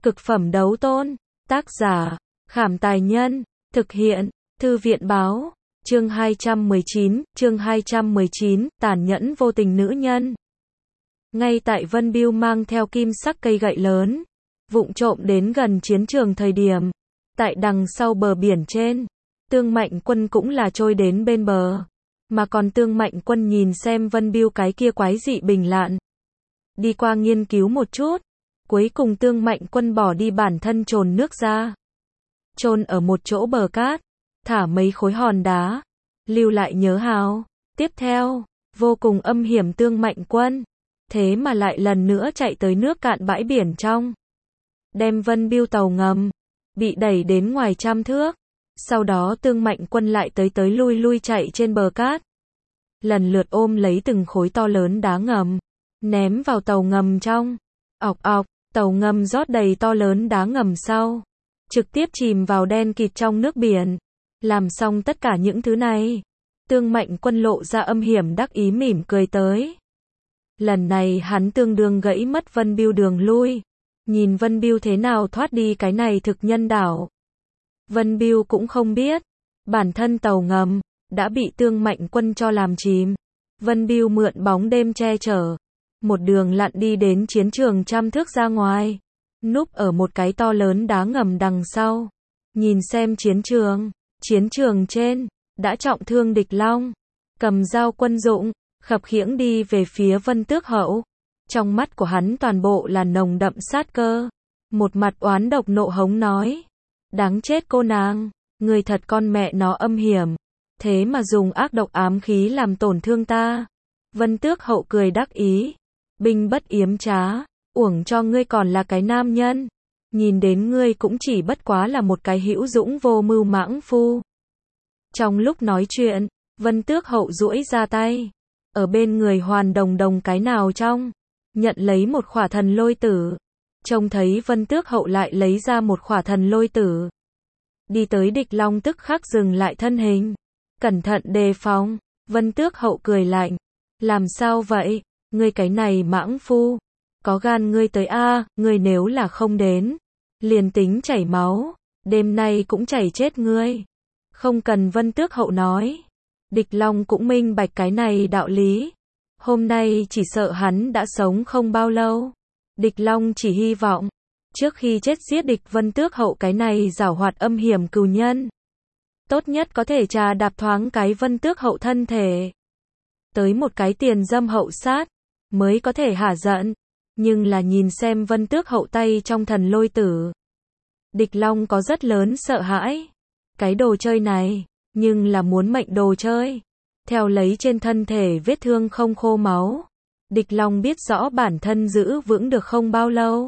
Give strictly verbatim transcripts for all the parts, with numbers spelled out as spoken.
Cực phẩm đấu tôn. Tác giả, Khảm Tài Nhân. Thực hiện, Thư viện Báo. Chương hai trăm mười chín, chương hai trăm mười chín, tàn nhẫn vô tình nữ nhân. Ngay tại Vân Bưu mang theo kim sắc cây gậy lớn, vụng trộm đến gần chiến trường thời điểm, tại đằng sau bờ biển trên, Tương Mạnh Quân cũng là trôi đến bên bờ. Mà còn Tương Mạnh Quân nhìn xem Vân Bưu cái kia quái dị bình lạn. Đi qua nghiên cứu một chút, cuối cùng Tương Mạnh Quân bỏ đi bản thân trồn nước ra. Trôn ở một chỗ bờ cát, thả mấy khối hòn đá, lưu lại nhớ hào. Tiếp theo, vô cùng âm hiểm Tương Mạnh Quân, thế mà lại lần nữa chạy tới nước cạn bãi biển trong. Đem Vân Bưu tàu ngầm, bị đẩy đến ngoài trăm thước. Sau đó Tương Mạnh Quân lại tới tới lui lui chạy trên bờ cát. Lần lượt ôm lấy từng khối to lớn đá ngầm, ném vào tàu ngầm trong. Ọc ọc, tàu ngầm rót đầy to lớn đá ngầm sau, trực tiếp chìm vào đen kịt trong nước biển. Làm xong tất cả những thứ này, Tương Mạnh Quân lộ ra âm hiểm đắc ý mỉm cười tới. Lần này hắn tương đương gãy mất Vân Bưu đường lui. Nhìn Vân Bưu thế nào thoát đi cái này thực nhân đảo. Vân Bưu cũng không biết, bản thân tàu ngầm đã bị Tương Mạnh Quân cho làm chìm. Vân Bưu mượn bóng đêm che chở, một đường lặn đi đến chiến trường trăm thước ra ngoài, núp ở một cái to lớn đá ngầm đằng sau, nhìn xem chiến trường. Chiến trường trên đã trọng thương địch long, cầm dao quân dụng, khập khiễng đi về phía Vân Tước Hậu. Trong mắt của hắn toàn bộ là nồng đậm sát cơ, một mặt oán độc nộ hống nói: đáng chết cô nàng, người thật con mẹ nó âm hiểm, thế mà dùng ác độc ám khí làm tổn thương ta. Vân Tước Hậu cười đắc ý: binh bất yếm trá, uổng cho ngươi còn là cái nam nhân, nhìn đến ngươi cũng chỉ bất quá là một cái hữu dũng vô mưu mãng phu. Trong lúc nói chuyện, Vân Tước Hậu duỗi ra tay, ở bên người Hoàn Đồng Đồng cái nào trong, nhận lấy một khỏa thần lôi tử. Trông thấy Vân Tước Hậu lại lấy ra một khỏa thần lôi tử, đi tới địch long tức khắc dừng lại thân hình, cẩn thận đề phòng. Vân Tước Hậu cười lạnh: làm sao vậy, ngươi cái này mãng phu, có gan ngươi tới a, ngươi nếu là không đến, liền tính chảy máu, đêm nay cũng chảy chết ngươi. Không cần Vân Tước Hậu nói, địch long cũng minh bạch cái này đạo lý. Hôm nay chỉ sợ hắn đã sống không bao lâu. Địch long chỉ hy vọng, trước khi chết giết địch Vân Tước Hậu cái này giảo hoạt âm hiểm cừu nhân. Tốt nhất có thể trà đạp thoáng cái Vân Tước Hậu thân thể. Tới một cái tiền dâm hậu sát, mới có thể hả giận. Nhưng là nhìn xem Vân Tước Hậu tay trong thần lôi tử, địch long có rất lớn sợ hãi. Cái đồ chơi này, nhưng là muốn mệnh đồ chơi. Theo lấy trên thân thể vết thương không khô máu, địch long biết rõ bản thân giữ vững được không bao lâu.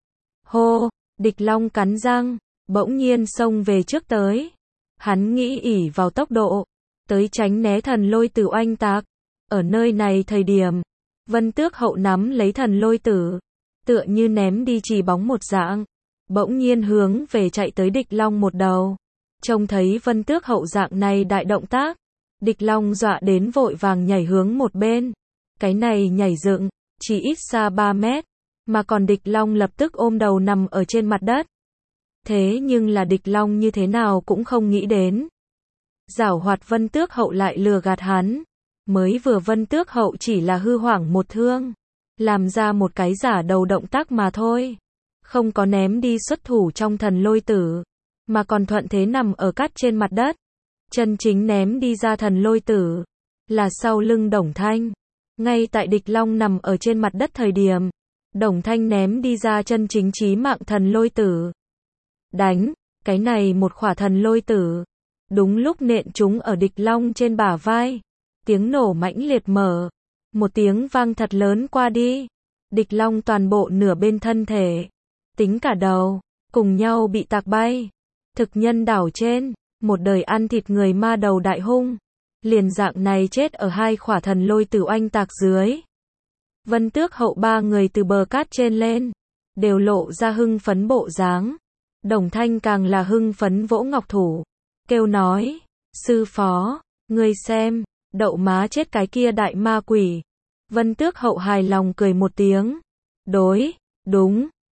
Hô, địch long cắn răng, bỗng nhiên xông về trước tới. Hắn nghĩ ỷ vào tốc độ, tới tránh né thần lôi tử oanh tạc. Ở nơi này thời điểm, Vân Tước Hậu nắm lấy thần lôi tử, tựa như ném đi chỉ bóng một dạng, bỗng nhiên hướng về chạy tới địch long một đầu. Trông thấy Vân Tước Hậu dạng này đại động tác, địch long dọa đến vội vàng nhảy hướng một bên. Cái này nhảy dựng, chỉ ít xa ba mét, mà còn địch long lập tức ôm đầu nằm ở trên mặt đất. Thế nhưng là địch long như thế nào cũng không nghĩ đến, giảo hoạt Vân Tước Hậu lại lừa gạt hắn. Mới vừa Vân Tước Hậu chỉ là hư hoảng một thương, làm ra một cái giả đầu động tác mà thôi, không có ném đi xuất thủ trong thần lôi tử, mà còn thuận thế nằm ở cát trên mặt đất. Chân chính ném đi ra thần lôi tử, là sau lưng Đồng Thanh. Ngay tại địch long nằm ở trên mặt đất thời điểm, Đồng Thanh ném đi ra chân chính chí mạng thần lôi tử. Đánh, cái này một khỏa thần lôi tử, đúng lúc nện trúng ở địch long trên bả vai. Tiếng nổ mãnh liệt mở, một tiếng vang thật lớn qua đi. Địch long toàn bộ nửa bên thân thể, tính cả đầu, cùng nhau bị tạc bay. Thực nhân đảo trên, một đời ăn thịt người ma đầu đại hung, liền dạng này chết ở hai khỏa thần lôi tử oanh tạc dưới. Vân Tước Hậu ba người từ bờ cát trên lên, đều lộ ra hưng phấn bộ dáng. Đồng Thanh càng là hưng phấn vỗ ngọc thủ, kêu nói: sư phó, ngươi xem, đậu má chết cái kia đại ma quỷ. Vân Tước Hậu hài lòng cười một tiếng: đối, đúng,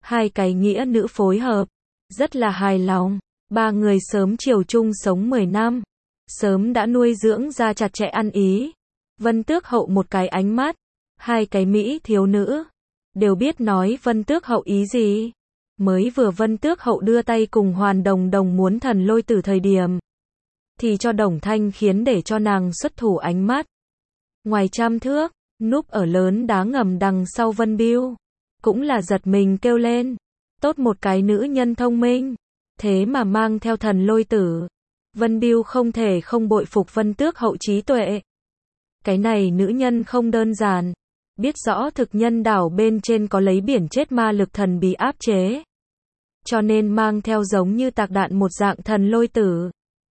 Hai cái nghĩa nữ phối hợp, rất là hài lòng. Ba người sớm chiều chung sống mười năm, sớm đã nuôi dưỡng ra chặt chẽ ăn ý. Vân Tước Hậu một cái ánh mắt, hai cái mỹ thiếu nữ, đều biết nói Vân Tước Hậu ý gì. Mới vừa Vân Tước Hậu đưa tay cùng Hoàn Đồng Đồng muốn thần lôi tử thời điểm, thì cho Đồng Thanh khiến để cho nàng xuất thủ ánh mắt. Ngoài trăm thước, núp ở lớn đá ngầm đằng sau Vân Biêu, cũng là giật mình kêu lên. Tốt một cái nữ nhân thông minh, thế mà mang theo thần lôi tử. Vân Biêu không thể không bội phục Vân Tước Hậu trí tuệ. Cái này nữ nhân không đơn giản, biết rõ thực nhân đảo bên trên có lấy biển chết ma lực thần bí áp chế. Cho nên mang theo giống như tạc đạn một dạng thần lôi tử,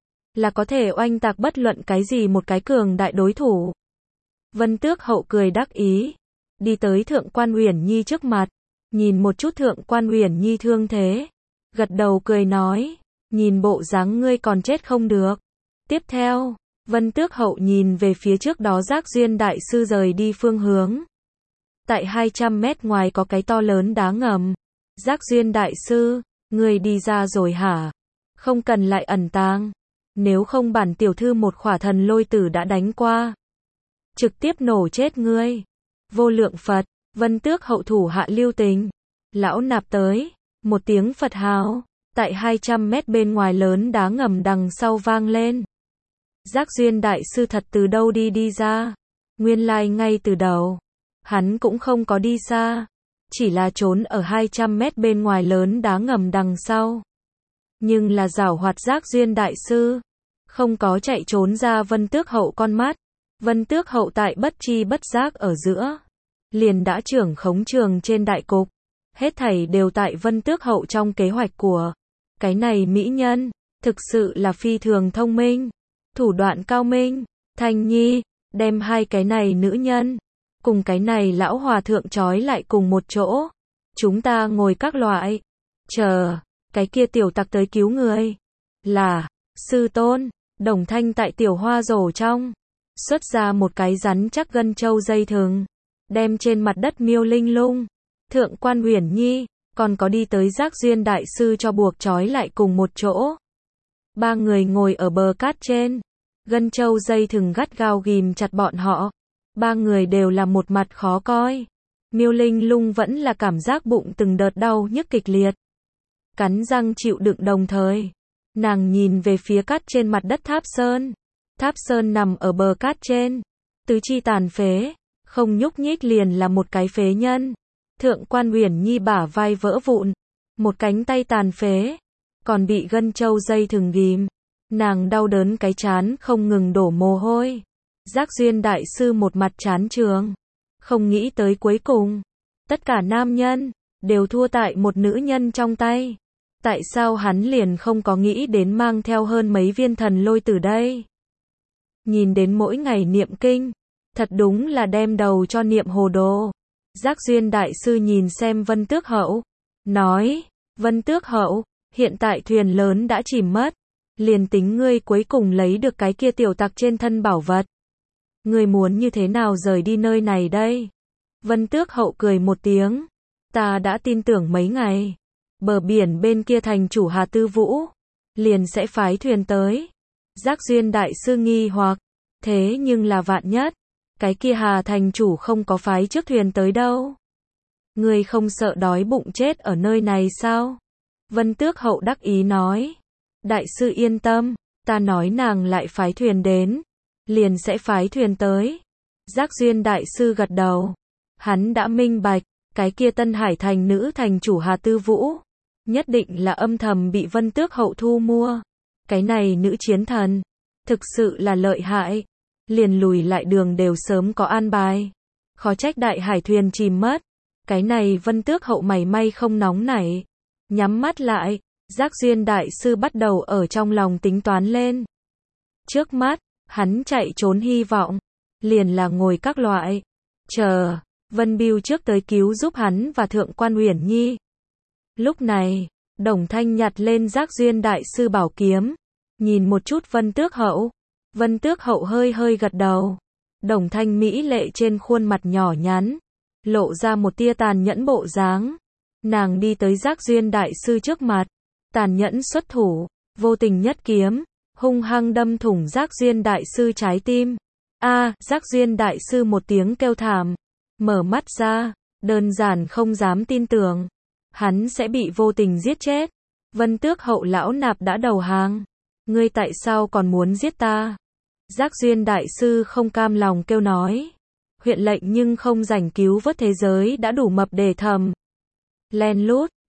là có thể oanh tạc bất luận cái gì một cái cường đại đối thủ. Vân Tước Hậu cười đắc ý, đi tới Thượng Quan Uyển Nhi trước mặt, nhìn một chút Thượng Quan Uyển Nhi thương thế, gật đầu cười nói, nhìn bộ dáng ngươi còn chết không được. Tiếp theo, Vân Tước Hậu nhìn về phía trước đó Giác Duyên Đại Sư rời đi phương hướng. Tại hai trăm mét ngoài có cái to lớn đá ngầm. Giác Duyên Đại Sư, ngươi đi ra rồi hả? Không cần lại ẩn tàng. Nếu không bản tiểu thư một khỏa thần lôi tử đã đánh qua, trực tiếp nổ chết ngươi. Vô lượng Phật, Vân Tước Hậu thủ hạ lưu tình. Lão nạp tới, một tiếng Phật hào, tại hai trăm mét bên ngoài lớn đá ngầm đằng sau vang lên. Giác Duyên Đại Sư thật từ đâu đi đi ra? Nguyên lai ngay từ đầu, hắn cũng không có đi xa, chỉ là trốn ở hai trăm mét bên ngoài lớn đá ngầm đằng sau. Nhưng là giảo hoạt Giác Duyên Đại Sư, không có chạy trốn ra Vân Tước Hậu con mắt. Vân Tước Hậu tại bất chi bất giác ở giữa, liền đã trưởng khống trường trên đại cục. Hết thảy đều tại Vân Tước Hậu trong kế hoạch của cái này mỹ nhân, thực sự là phi thường thông minh, thủ đoạn cao minh. Thanh Nhi, đem hai cái này nữ nhân, cùng cái này lão hòa thượng trói lại cùng một chỗ. Chúng ta ngồi các loại, chờ, cái kia tiểu tặc tới cứu người. Là, sư tôn. Đồng Thanh tại tiểu hoa rổ trong, xuất ra một cái rắn chắc gân châu dây thừng, đem trên mặt đất Miêu Linh Lung, Thượng Quan Uyển Nhi, còn có đi tới Giác Duyên Đại Sư cho buộc trói lại cùng một chỗ. Ba người ngồi ở bờ cát trên, gân châu dây thừng gắt gao ghìm chặt bọn họ. Ba người đều là một mặt khó coi. Miêu Linh Lung vẫn là cảm giác bụng từng đợt đau nhức kịch liệt, cắn răng chịu đựng đồng thời. Nàng nhìn về phía cát trên mặt đất Tháp Sơn. Tháp Sơn nằm ở bờ cát trên, tứ chi tàn phế, không nhúc nhích liền là một cái phế nhân. Thượng Quan Uyển Nhi bả vai vỡ vụn, một cánh tay tàn phế, còn bị gân châu dây thừng ghìm. Nàng đau đớn cái chán không ngừng đổ mồ hôi. Giác Duyên Đại Sư một mặt chán trường, không nghĩ tới cuối cùng, tất cả nam nhân đều thua tại một nữ nhân trong tay. Tại sao hắn liền không có nghĩ đến mang theo hơn mấy viên thần lôi tử đây? Nhìn đến mỗi ngày niệm kinh, thật đúng là đem đầu cho niệm hồ đồ. Giác Duyên Đại Sư nhìn xem Vân Tước Hậu, nói, Vân Tước Hậu, hiện tại thuyền lớn đã chìm mất, liền tính ngươi cuối cùng lấy được cái kia tiểu tặc trên thân bảo vật, ngươi muốn như thế nào rời đi nơi này đây? Vân Tước Hậu cười một tiếng, ta đã tin tưởng mấy ngày, bờ biển bên kia thành chủ Hà Tư Vũ, liền sẽ phái thuyền tới. Giác Duyên Đại Sư nghi hoặc, thế nhưng là vạn nhất, cái kia Hà thành chủ không có phái trước thuyền tới đâu. Ngươi không sợ đói bụng chết ở nơi này sao? Vân Tước Hậu đắc ý nói, Đại Sư yên tâm, ta nói nàng lại phái thuyền đến, liền sẽ phái thuyền tới. Giác Duyên Đại Sư gật đầu, hắn đã minh bạch, cái kia Tân Hải thành nữ thành chủ Hà Tư Vũ, nhất định là âm thầm bị Vân Tước Hậu thu mua. Cái này nữ chiến thần, thực sự là lợi hại, liền lùi lại đường đều sớm có an bài. Khó trách đại hải thuyền chìm mất, cái này Vân Tước Hậu mảy may không nóng nảy. Nhắm mắt lại, Giác Duyên Đại Sư bắt đầu ở trong lòng tính toán lên. Trước mắt, hắn chạy trốn hy vọng, liền là ngồi các loại, chờ, Vân Biêu trước tới cứu giúp hắn và Thượng Quan Uyển Nhi. Lúc này, Đồng Thanh nhặt lên Giác Duyên Đại Sư bảo kiếm, nhìn một chút Vân Tước Hậu. Vân Tước Hậu hơi hơi gật đầu. Đồng Thanh mỹ lệ trên khuôn mặt nhỏ nhắn, lộ ra một tia tàn nhẫn bộ dáng. Nàng đi tới Giác Duyên Đại Sư trước mặt, tàn nhẫn xuất thủ, vô tình nhất kiếm, hung hăng đâm thủng Giác Duyên Đại Sư trái tim. A, Giác Duyên Đại Sư một tiếng kêu thảm, mở mắt ra, đơn giản không dám tin tưởng, hắn sẽ bị vô tình giết chết. Vân Tước Hậu lão nạp đã đầu hàng, ngươi tại sao còn muốn giết ta? Giác Duyên Đại Sư không cam lòng kêu nói, huyện lệnh nhưng không rảnh cứu vớt thế giới đã đủ mập để thầm. Len lút,